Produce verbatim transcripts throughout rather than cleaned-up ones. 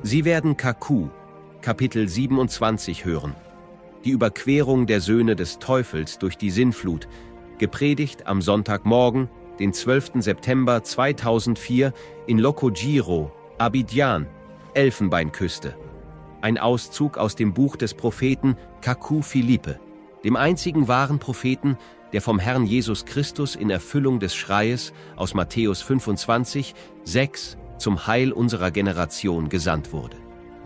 Sie werden Kaku, Kapitel siebenundzwanzig hören. Die Überquerung der Söhne des Teufels durch die Sintflut, gepredigt am Sonntagmorgen, den zwölften September zweitausendvier in Lokojiro, Abidjan, Elfenbeinküste. Ein Auszug aus dem Buch des Propheten Kaku Philippe, dem einzigen wahren Propheten, der vom Herrn Jesus Christus in Erfüllung des Schreies aus Matthäus fünfundzwanzig, sechs zum Heil unserer Generation gesandt wurde.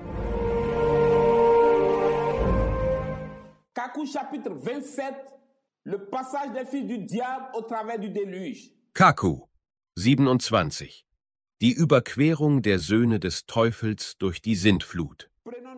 Kaku chapitre vingt-sept, le passage des fils du diable au travers du déluge. Kaku siebenundzwanzig. Die Überquerung der Söhne des Teufels durch die Sintflut.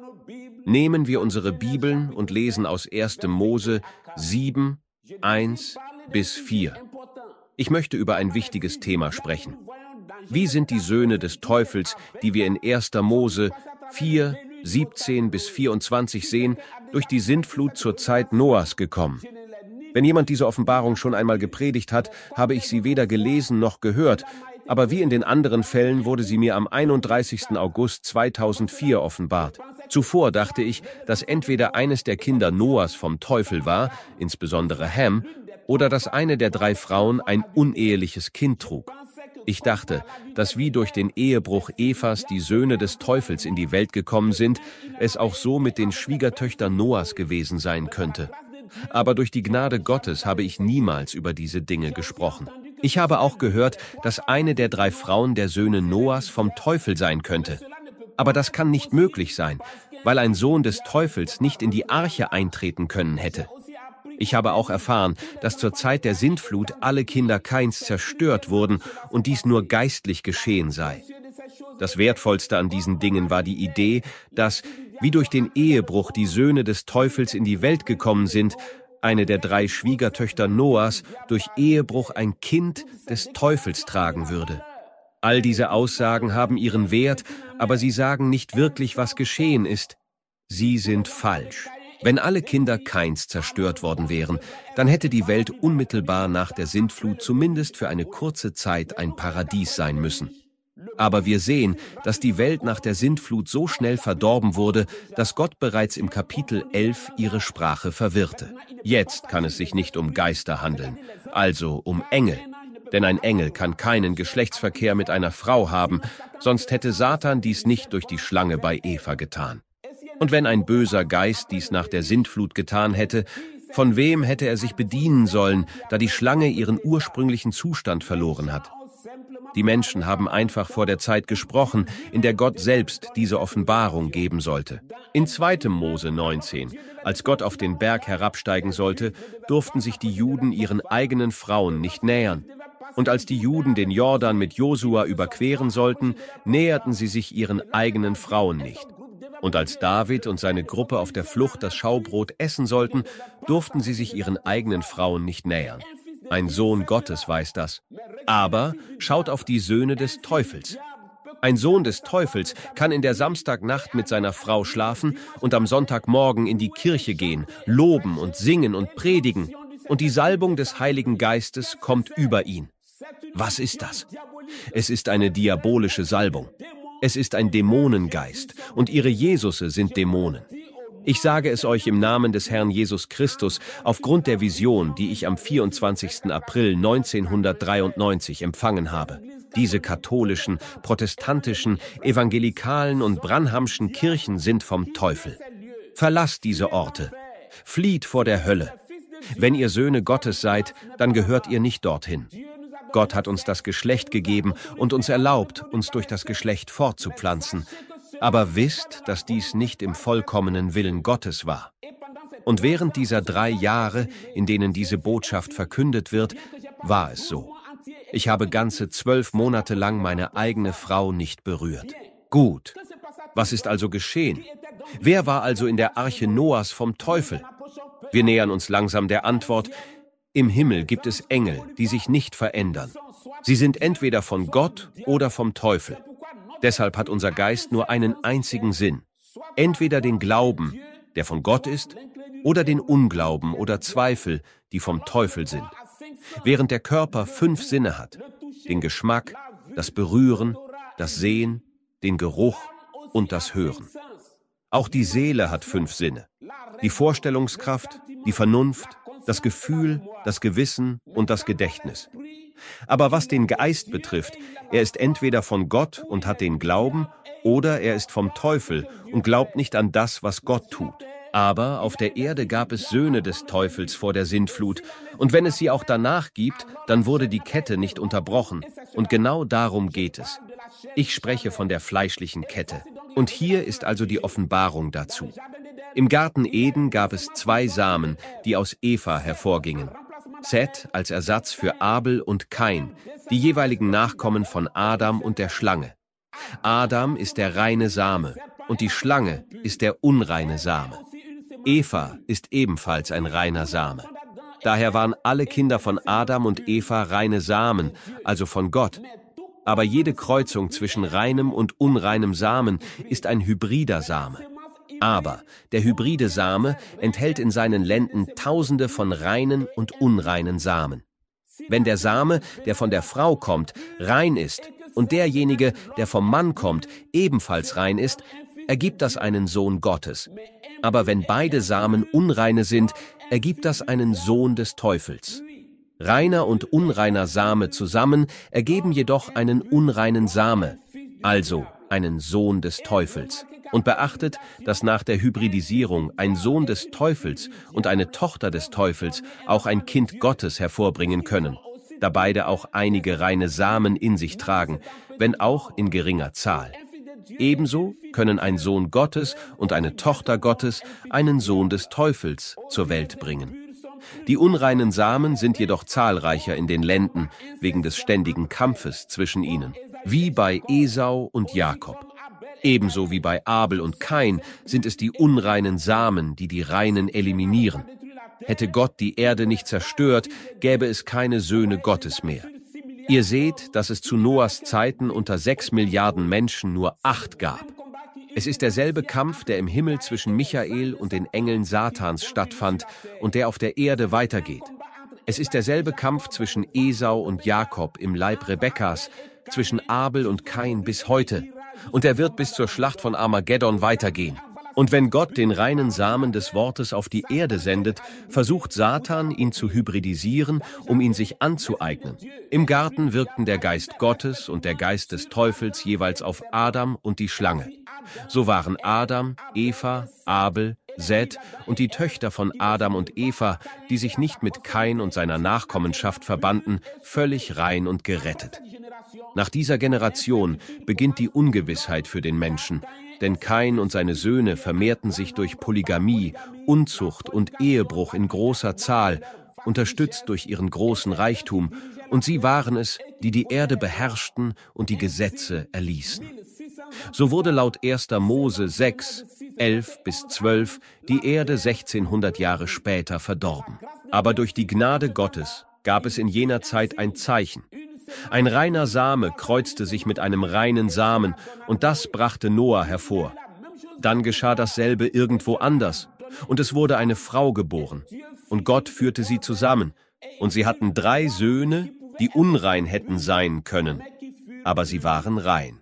Nehmen wir unsere Bibeln und lesen aus erster Mose sieben, eins bis vier. Ich möchte über ein wichtiges Thema sprechen. Wie sind die Söhne des Teufels, die wir in erster Mose vier, siebzehn bis vierundzwanzig sehen, durch die Sintflut zur Zeit Noahs gekommen? Wenn jemand diese Offenbarung schon einmal gepredigt hat, habe ich sie weder gelesen noch gehört, aber wie in den anderen Fällen wurde sie mir am einunddreißigsten August zweitausendvier offenbart. Zuvor dachte ich, dass entweder eines der Kinder Noahs vom Teufel war, insbesondere Ham, oder dass eine der drei Frauen ein uneheliches Kind trug. Ich dachte, dass wie durch den Ehebruch Evas die Söhne des Teufels in die Welt gekommen sind, es auch so mit den Schwiegertöchtern Noahs gewesen sein könnte. Aber durch die Gnade Gottes habe ich niemals über diese Dinge gesprochen. Ich habe auch gehört, dass eine der drei Frauen der Söhne Noahs vom Teufel sein könnte. Aber das kann nicht möglich sein, weil ein Sohn des Teufels nicht in die Arche eintreten können hätte. Ich habe auch erfahren, dass zur Zeit der Sintflut alle Kinder Kains zerstört wurden und dies nur geistlich geschehen sei. Das Wertvollste an diesen Dingen war die Idee, dass, wie durch den Ehebruch die Söhne des Teufels in die Welt gekommen sind, eine der drei Schwiegertöchter Noahs durch Ehebruch ein Kind des Teufels tragen würde. All diese Aussagen haben ihren Wert, aber sie sagen nicht wirklich, was geschehen ist. Sie sind falsch. Wenn alle Kinder Kains zerstört worden wären, dann hätte die Welt unmittelbar nach der Sintflut zumindest für eine kurze Zeit ein Paradies sein müssen. Aber wir sehen, dass die Welt nach der Sintflut so schnell verdorben wurde, dass Gott bereits im Kapitel elf ihre Sprache verwirrte. Jetzt kann es sich nicht um Geister handeln, also um Engel. Denn ein Engel kann keinen Geschlechtsverkehr mit einer Frau haben, sonst hätte Satan dies nicht durch die Schlange bei Eva getan. Und wenn ein böser Geist dies nach der Sintflut getan hätte, von wem hätte er sich bedienen sollen, da die Schlange ihren ursprünglichen Zustand verloren hat? Die Menschen haben einfach vor der Zeit gesprochen, in der Gott selbst diese Offenbarung geben sollte. In zweiter Mose neunzehn, als Gott auf den Berg herabsteigen sollte, durften sich die Juden ihren eigenen Frauen nicht nähern. Und als die Juden den Jordan mit Josua überqueren sollten, näherten sie sich ihren eigenen Frauen nicht. Und als David und seine Gruppe auf der Flucht das Schaubrot essen sollten, durften sie sich ihren eigenen Frauen nicht nähern. Ein Sohn Gottes weiß das. Aber schaut auf die Söhne des Teufels. Ein Sohn des Teufels kann in der Samstagnacht mit seiner Frau schlafen und am Sonntagmorgen in die Kirche gehen, loben und singen und predigen. Und die Salbung des Heiligen Geistes kommt über ihn. Was ist das? Es ist eine diabolische Salbung. Es ist ein Dämonengeist und ihre Jesusse sind Dämonen. Ich sage es euch im Namen des Herrn Jesus Christus aufgrund der Vision, die ich am vierundzwanzigsten April neunzehnhundertdreiundneunzig empfangen habe. Diese katholischen, protestantischen, evangelikalen und branhamschen Kirchen sind vom Teufel. Verlasst diese Orte. Flieht vor der Hölle. Wenn ihr Söhne Gottes seid, dann gehört ihr nicht dorthin. Gott hat uns das Geschlecht gegeben und uns erlaubt, uns durch das Geschlecht fortzupflanzen. Aber wisst, dass dies nicht im vollkommenen Willen Gottes war. Und während dieser drei Jahre, in denen diese Botschaft verkündet wird, war es so. Ich habe ganze zwölf Monate lang meine eigene Frau nicht berührt. Gut. Was ist also geschehen? Wer war also in der Arche Noahs vom Teufel? Wir nähern uns langsam der Antwort. Im Himmel gibt es Engel, die sich nicht verändern. Sie sind entweder von Gott oder vom Teufel. Deshalb hat unser Geist nur einen einzigen Sinn. Entweder den Glauben, der von Gott ist, oder den Unglauben oder Zweifel, die vom Teufel sind. Während der Körper fünf Sinne hat, den Geschmack, das Berühren, das Sehen, den Geruch, und das Hören. Auch die Seele hat fünf Sinne: die Vorstellungskraft, die Vernunft, das Gefühl, das Gewissen und das Gedächtnis. Aber was den Geist betrifft, er ist entweder von Gott und hat den Glauben, oder er ist vom Teufel und glaubt nicht an das, was Gott tut. Aber auf der Erde gab es Söhne des Teufels vor der Sintflut, und wenn es sie auch danach gibt, dann wurde die Kette nicht unterbrochen, und genau darum geht es. Ich spreche von der fleischlichen Kette, und hier ist also die Offenbarung dazu. Im Garten Eden gab es zwei Samen, die aus Eva hervorgingen. Seth als Ersatz für Abel und Kain, die jeweiligen Nachkommen von Adam und der Schlange. Adam ist der reine Same und die Schlange ist der unreine Same. Eva ist ebenfalls ein reiner Same. Daher waren alle Kinder von Adam und Eva reine Samen, also von Gott. Aber jede Kreuzung zwischen reinem und unreinem Samen ist ein hybrider Same. Aber der hybride Same enthält in seinen Lenden Tausende von reinen und unreinen Samen. Wenn der Same, der von der Frau kommt, rein ist und derjenige, der vom Mann kommt, ebenfalls rein ist, ergibt das einen Sohn Gottes. Aber wenn beide Samen unreine sind, ergibt das einen Sohn des Teufels. Reiner und unreiner Same zusammen ergeben jedoch einen unreinen Same, also einen Sohn des Teufels. Und beachtet, dass nach der Hybridisierung ein Sohn des Teufels und eine Tochter des Teufels auch ein Kind Gottes hervorbringen können, da beide auch einige reine Samen in sich tragen, wenn auch in geringer Zahl. Ebenso können ein Sohn Gottes und eine Tochter Gottes einen Sohn des Teufels zur Welt bringen. Die unreinen Samen sind jedoch zahlreicher in den Lenden wegen des ständigen Kampfes zwischen ihnen, wie bei Esau und Jakob. Ebenso wie bei Abel und Kain sind es die unreinen Samen, die die Reinen eliminieren. Hätte Gott die Erde nicht zerstört, gäbe es keine Söhne Gottes mehr. Ihr seht, dass es zu Noahs Zeiten unter sechs Milliarden Menschen nur acht gab. Es ist derselbe Kampf, der im Himmel zwischen Michael und den Engeln Satans stattfand und der auf der Erde weitergeht. Es ist derselbe Kampf zwischen Esau und Jakob im Leib Rebekkas, zwischen Abel und Kain bis heute. Und er wird bis zur Schlacht von Armageddon weitergehen. Und wenn Gott den reinen Samen des Wortes auf die Erde sendet, versucht Satan, ihn zu hybridisieren, um ihn sich anzueignen. Im Garten wirkten der Geist Gottes und der Geist des Teufels jeweils auf Adam und die Schlange. So waren Adam, Eva, Abel, Seth und die Töchter von Adam und Eva, die sich nicht mit Kain und seiner Nachkommenschaft verbanden, völlig rein und gerettet. Nach dieser Generation beginnt die Ungewissheit für den Menschen, denn Kain und seine Söhne vermehrten sich durch Polygamie, Unzucht und Ehebruch in großer Zahl, unterstützt durch ihren großen Reichtum, und sie waren es, die die Erde beherrschten und die Gesetze erließen. So wurde laut erster Mose sechs, elf bis zwölf die Erde sechzehnhundert Jahre später verdorben. Aber durch die Gnade Gottes gab es in jener Zeit ein Zeichen. Ein reiner Same kreuzte sich mit einem reinen Samen, und das brachte Noah hervor. Dann geschah dasselbe irgendwo anders, und es wurde eine Frau geboren. Und Gott führte sie zusammen, und sie hatten drei Söhne, die unrein hätten sein können, aber sie waren rein.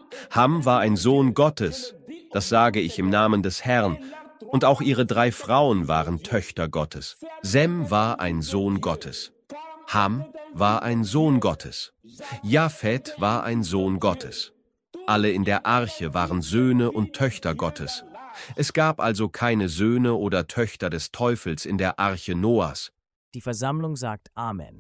Ham war ein Sohn Gottes, das sage ich im Namen des Herrn, und auch ihre drei Frauen waren Töchter Gottes. Sem war ein Sohn Gottes. Ham war ein Sohn Gottes. Japhet war ein Sohn Gottes. Alle in der Arche waren Söhne und Töchter Gottes. Es gab also keine Söhne oder Töchter des Teufels in der Arche Noahs. Die Versammlung sagt Amen.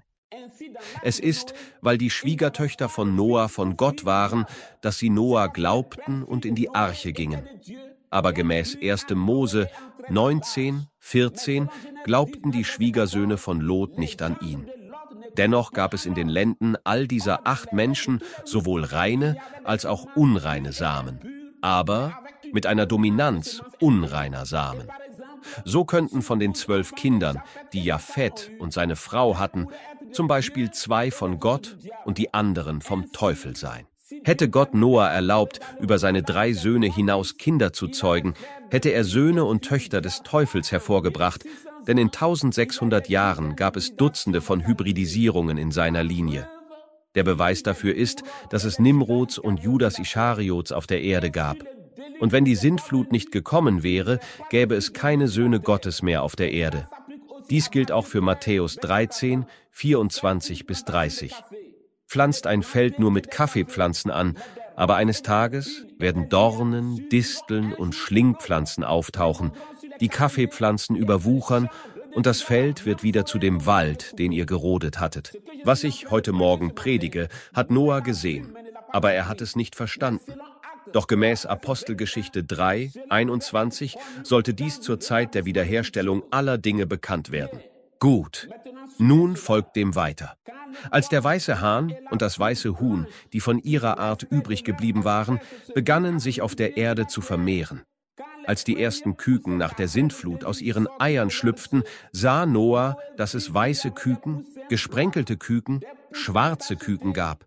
Es ist, weil die Schwiegertöchter von Noah von Gott waren, dass sie Noah glaubten und in die Arche gingen. Aber gemäß erster Mose neunzehn, vierzehn glaubten die Schwiegersöhne von Lot nicht an ihn. Dennoch gab es in den Lenden all dieser acht Menschen sowohl reine als auch unreine Samen, aber mit einer Dominanz unreiner Samen. So könnten von den zwölf Kindern, die Japhet und seine Frau hatten, zum Beispiel zwei von Gott und die anderen vom Teufel sein. Hätte Gott Noah erlaubt, über seine drei Söhne hinaus Kinder zu zeugen, hätte er Söhne und Töchter des Teufels hervorgebracht, denn in eintausendsechshundert Jahren gab es Dutzende von Hybridisierungen in seiner Linie. Der Beweis dafür ist, dass es Nimrods und Judas Ischariots auf der Erde gab. Und wenn die Sintflut nicht gekommen wäre, gäbe es keine Söhne Gottes mehr auf der Erde. Dies gilt auch für Matthäus dreizehn, vierundzwanzig bis dreißig. Pflanzt ein Feld nur mit Kaffeepflanzen an, aber eines Tages werden Dornen, Disteln und Schlingpflanzen auftauchen, die Kaffeepflanzen überwuchern und das Feld wird wieder zu dem Wald, den ihr gerodet hattet. Was ich heute Morgen predige, hat Noah gesehen, aber er hat es nicht verstanden. Doch gemäß Apostelgeschichte drei, einundzwanzig sollte dies zur Zeit der Wiederherstellung aller Dinge bekannt werden. Gut, nun folgt dem weiter. Als der weiße Hahn und das weiße Huhn, die von ihrer Art übrig geblieben waren, begannen sich auf der Erde zu vermehren. Als die ersten Küken nach der Sintflut aus ihren Eiern schlüpften, sah Noah, dass es weiße Küken, gesprenkelte Küken, schwarze Küken gab.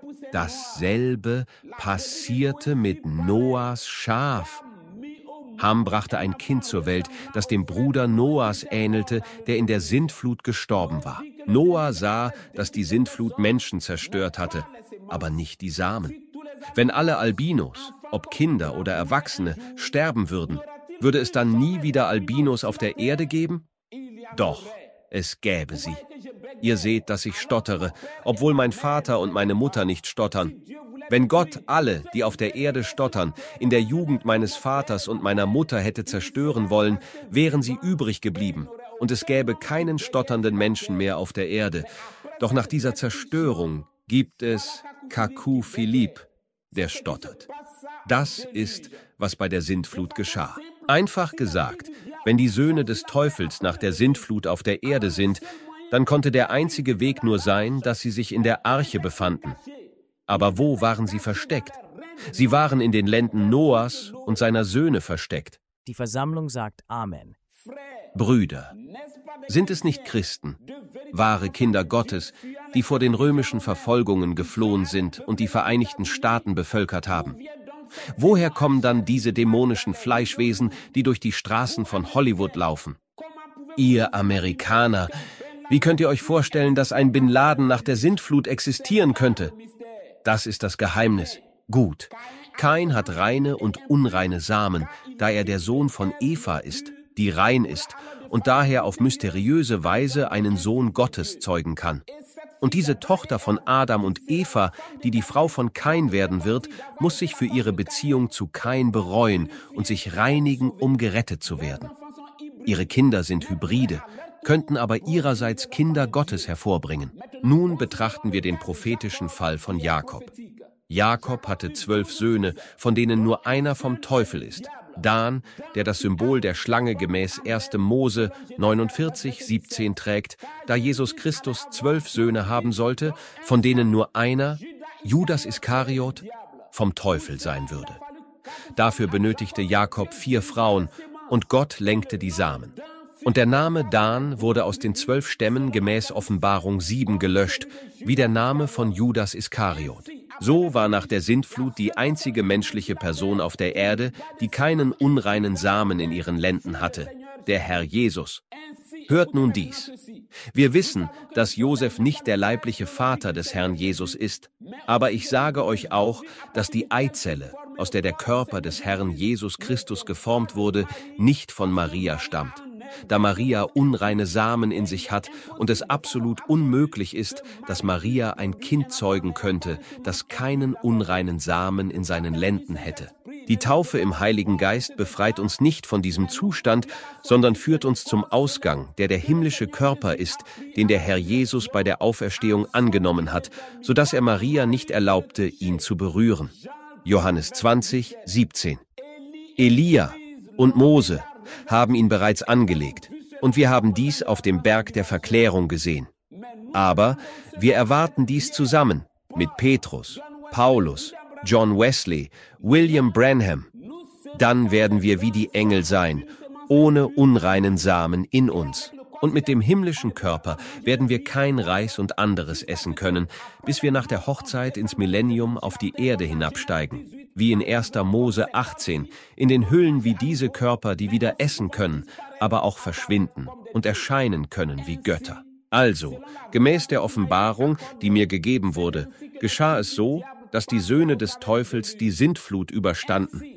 Dasselbe passierte mit Noahs Schaf. Ham brachte ein Kind zur Welt, das dem Bruder Noahs ähnelte, der in der Sintflut gestorben war. Noah sah, dass die Sintflut Menschen zerstört hatte, aber nicht die Samen. Wenn alle Albinos, ob Kinder oder Erwachsene, sterben würden, würde es dann nie wieder Albinos auf der Erde geben? Doch, es gäbe sie. Ihr seht, dass ich stottere, obwohl mein Vater und meine Mutter nicht stottern. Wenn Gott alle, die auf der Erde stottern, in der Jugend meines Vaters und meiner Mutter hätte zerstören wollen, wären sie übrig geblieben, und es gäbe keinen stotternden Menschen mehr auf der Erde. Doch nach dieser Zerstörung gibt es Kaku Philipp, der stottert. Das ist, was bei der Sintflut geschah. Einfach gesagt, wenn die Söhne des Teufels nach der Sintflut auf der Erde sind, dann konnte der einzige Weg nur sein, dass sie sich in der Arche befanden. Aber wo waren sie versteckt? Sie waren in den Lenden Noahs und seiner Söhne versteckt. Die Versammlung sagt Amen. Brüder, sind es nicht Christen, wahre Kinder Gottes, die vor den römischen Verfolgungen geflohen sind und die Vereinigten Staaten bevölkert haben? Woher kommen dann diese dämonischen Fleischwesen, die durch die Straßen von Hollywood laufen? Ihr Amerikaner, wie könnt ihr euch vorstellen, dass ein Bin Laden nach der Sintflut existieren könnte? Das ist das Geheimnis. Gut, Kain hat reine und unreine Samen, da er der Sohn von Eva ist, die rein ist und daher auf mysteriöse Weise einen Sohn Gottes zeugen kann. Und diese Tochter von Adam und Eva, die die Frau von Kain werden wird, muss sich für ihre Beziehung zu Kain bereuen und sich reinigen, um gerettet zu werden. Ihre Kinder sind Hybride, könnten aber ihrerseits Kinder Gottes hervorbringen. Nun betrachten wir den prophetischen Fall von Jakob. Jakob hatte zwölf Söhne, von denen nur einer vom Teufel ist. Dan, der das Symbol der Schlange gemäß erster Mose neunundvierzig, siebzehn trägt, da Jesus Christus zwölf Söhne haben sollte, von denen nur einer, Judas Iskariot, vom Teufel sein würde. Dafür benötigte Jakob vier Frauen, und Gott lenkte die Samen. Und der Name Dan wurde aus den zwölf Stämmen gemäß Offenbarung sieben gelöscht, wie der Name von Judas Iskariot. So war nach der Sintflut die einzige menschliche Person auf der Erde, die keinen unreinen Samen in ihren Lenden hatte, der Herr Jesus. Hört nun dies. Wir wissen, dass Josef nicht der leibliche Vater des Herrn Jesus ist, aber ich sage euch auch, dass die Eizelle, aus der der Körper des Herrn Jesus Christus geformt wurde, nicht von Maria stammt, da Maria unreine Samen in sich hat und es absolut unmöglich ist, dass Maria ein Kind zeugen könnte, das keinen unreinen Samen in seinen Lenden hätte. Die Taufe im Heiligen Geist befreit uns nicht von diesem Zustand, sondern führt uns zum Ausgang, der der himmlische Körper ist, den der Herr Jesus bei der Auferstehung angenommen hat, sodass er Maria nicht erlaubte, ihn zu berühren. Johannes zwanzig, siebzehn. Elia und Mose haben ihn bereits angelegt, und wir haben dies auf dem Berg der Verklärung gesehen. Aber wir erwarten dies zusammen mit Petrus, Paulus, John Wesley, William Branham. Dann werden wir wie die Engel sein, ohne unreinen Samen in uns. Und mit dem himmlischen Körper werden wir kein Reis und anderes essen können, bis wir nach der Hochzeit ins Millennium auf die Erde hinabsteigen, wie in erster Mose achtzehn, in den Hüllen wie diese Körper, die wieder essen können, aber auch verschwinden und erscheinen können wie Götter. Also, gemäß der Offenbarung, die mir gegeben wurde, geschah es so, dass die Söhne des Teufels die Sintflut überstanden.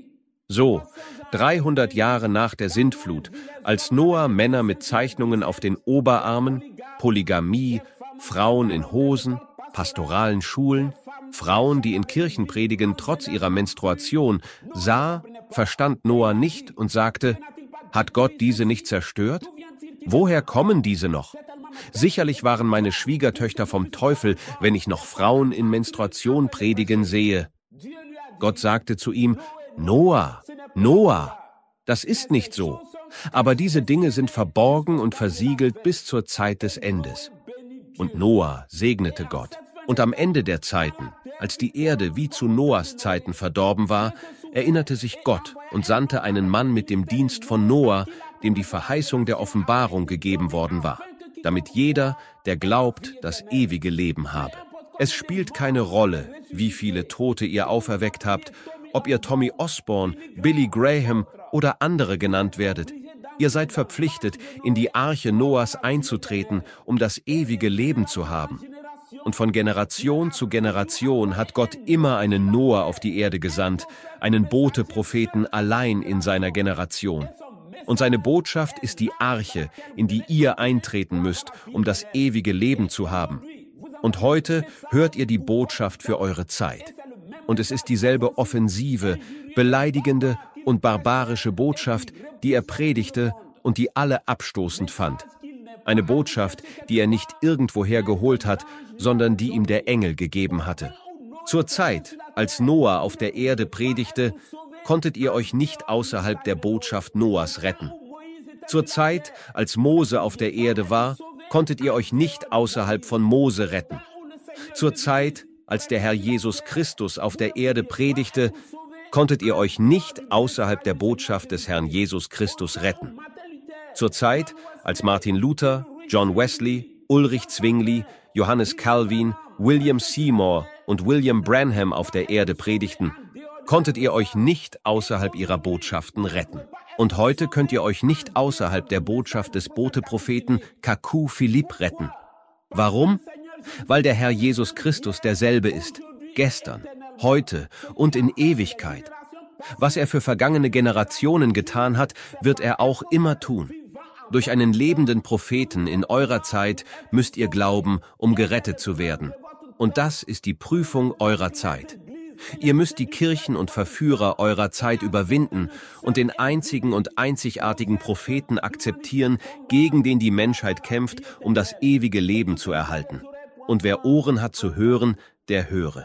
So, dreihundert Jahre nach der Sintflut, als Noah Männer mit Zeichnungen auf den Oberarmen, Polygamie, Frauen in Hosen, pastoralen Schulen, Frauen, die in Kirchen predigen, trotz ihrer Menstruation, sah, verstand Noah nicht und sagte: Hat Gott diese nicht zerstört? Woher kommen diese noch? Sicherlich waren meine Schwiegertöchter vom Teufel, wenn ich noch Frauen in Menstruation predigen sehe. Gott sagte zu ihm: Noah, Noah, das ist nicht so. Aber diese Dinge sind verborgen und versiegelt bis zur Zeit des Endes. Und Noah segnete Gott. Und am Ende der Zeiten, als die Erde wie zu Noahs Zeiten verdorben war, erinnerte sich Gott und sandte einen Mann mit dem Dienst von Noah, dem die Verheißung der Offenbarung gegeben worden war, damit jeder, der glaubt, das ewige Leben habe. Es spielt keine Rolle, wie viele Tote ihr auferweckt habt, ob ihr Tommy Osborne, Billy Graham oder andere genannt werdet. Ihr seid verpflichtet, in die Arche Noahs einzutreten, um das ewige Leben zu haben. Und von Generation zu Generation hat Gott immer einen Noah auf die Erde gesandt, einen Bote-Propheten allein in seiner Generation. Und seine Botschaft ist die Arche, in die ihr eintreten müsst, um das ewige Leben zu haben. Und heute hört ihr die Botschaft für eure Zeit. Und es ist dieselbe offensive, beleidigende und barbarische Botschaft, die er predigte und die alle abstoßend fand. Eine Botschaft, die er nicht irgendwoher geholt hat, sondern die ihm der Engel gegeben hatte. Zur Zeit, als Noah auf der Erde predigte, konntet ihr euch nicht außerhalb der Botschaft Noahs retten. Zur Zeit, als Mose auf der Erde war, konntet ihr euch nicht außerhalb von Mose retten. Zur Zeit, als der Herr Jesus Christus auf der Erde predigte, konntet ihr euch nicht außerhalb der Botschaft des Herrn Jesus Christus retten. Zur Zeit, als Martin Luther, John Wesley, Ulrich Zwingli, Johannes Calvin, William Seymour und William Branham auf der Erde predigten, konntet ihr euch nicht außerhalb ihrer Botschaften retten. Und heute könnt ihr euch nicht außerhalb der Botschaft des Bote-Propheten Kaku Philipp retten. Warum? Weil der Herr Jesus Christus derselbe ist, gestern, heute und in Ewigkeit. Was er für vergangene Generationen getan hat, wird er auch immer tun. Durch einen lebenden Propheten in eurer Zeit müsst ihr glauben, um gerettet zu werden. Und das ist die Prüfung eurer Zeit. Ihr müsst die Kirchen und Verführer eurer Zeit überwinden und den einzigen und einzigartigen Propheten akzeptieren, gegen den die Menschheit kämpft, um das ewige Leben zu erhalten. Und wer Ohren hat zu hören, der höre.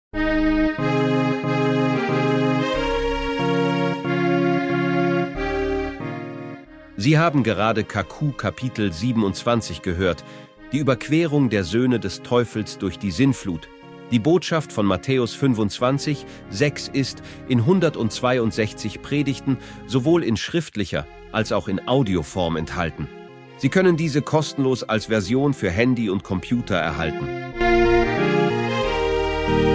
Sie haben gerade Kaku Kapitel siebenundzwanzig gehört, die Überquerung der Söhne des Teufels durch die Sintflut. Die Botschaft von Matthäus fünfundzwanzig, sechs ist in hundertzweiundsechzig Predigten sowohl in schriftlicher als auch in Audioform enthalten. Sie können diese kostenlos als Version für Handy und Computer erhalten.